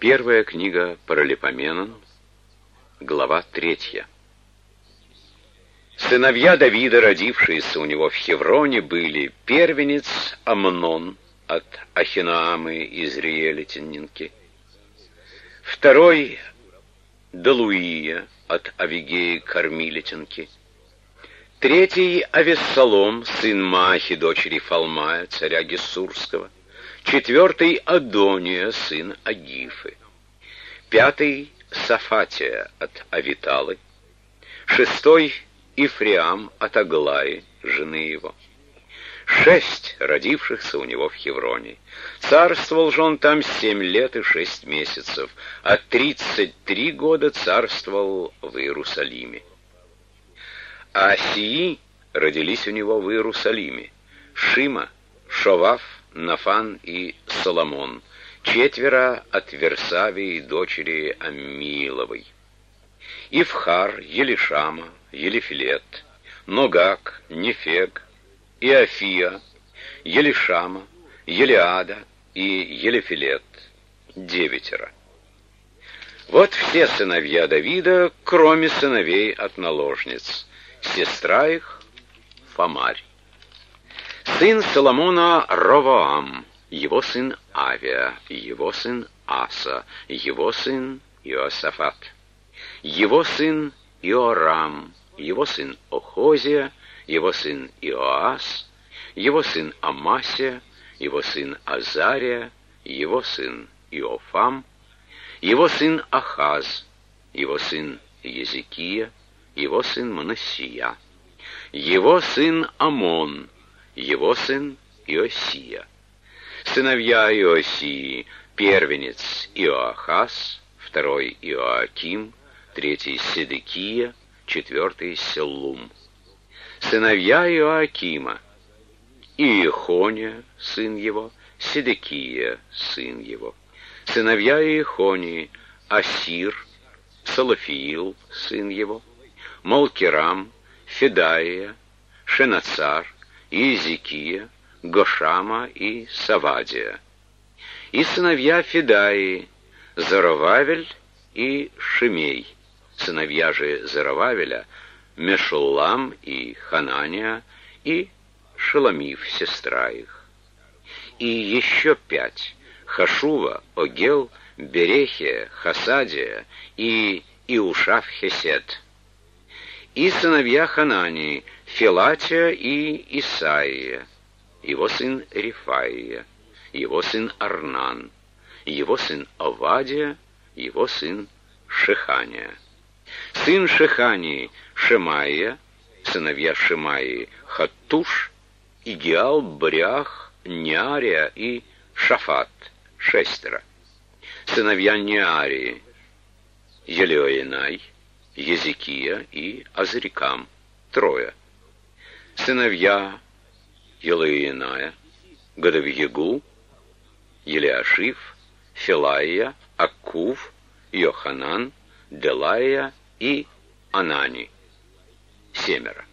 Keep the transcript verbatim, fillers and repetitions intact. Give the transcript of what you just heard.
Первая книга Паралипоменон, глава третья. Сыновья Давида, родившиеся у него в Хевроне, были первенец Амнон от Ахиноамы Изриэлитянинки, второй Далуия от Авигеи Кармилитянки, третий Авессалом, сын Маахи, дочери Фалмая, царя Гессурского, четвертый Адония, сын Агифы, пятый Сафатия от Авиталы, шестой Ифреам от Аглаи, жены его. Шесть родившихся у него в Хевроне. Царствовал же он там семь лет и шесть месяцев, а тридцать три года царствовал в Иерусалиме. А сии родились у него в Иерусалиме: Шима, Шовав, Нафан и Соломон, четверо от Версавии, дочери Аммииловой. Ифхар, Елишама, Елифилет, Ногак, Нефег, Иофия, Елишама, Елиада и Елифилет, девятеро. Вот все сыновья Давида, кроме сыновей от наложниц. Сестра их — Фамарь. Сын Соломона — Ровоам, его сын Авия, его сын Аса, его сын Иосафат, его сын Иорам, его сын Охозия, его сын Иоас, его сын Амасия, его сын Азария, его сын Иофам, его сын Ахаз, его сын Езекия, его сын Манассия, его сын Амон, его сын Иосия. Сыновья Иосии: первенец Иоахаз, второй Иоаким, третий Седекия, четвертый Селлум. Сыновья Иоакима: Иехония, сын его, Седекия, сын его. Сыновья Иехонии: Асир, Салафиил, сын его, Малкирам, Федаия, Шенацар, Иезекия, Гошама и Савадия. И сыновья Федаии: Зоровавель и Шимей. Сыновья же Зоровавеля: Мешуллам и Ханания, и Шеломив, сестра их. И еще пять: Хашува, Огел, Берехия, Хасадия и Иушав-Хесед. И сыновья Ханании: Филатия и Исаия, его сын Рифаия, его сын Арнан, его сын Овадия, его сын Шехания. Сын Шехании: Шемаия, сыновья Шемаии: Хаттуш, Игиал, Брях, Неария и Шафат, шестеро. Сыновья Неарии: Елеоенай, Езекия и Азрикам, трое. Сыновья Елеоеная: Годовьегу, Елиашив, Филаия, Аккув, Йоханан, Делая и Анани, семеро.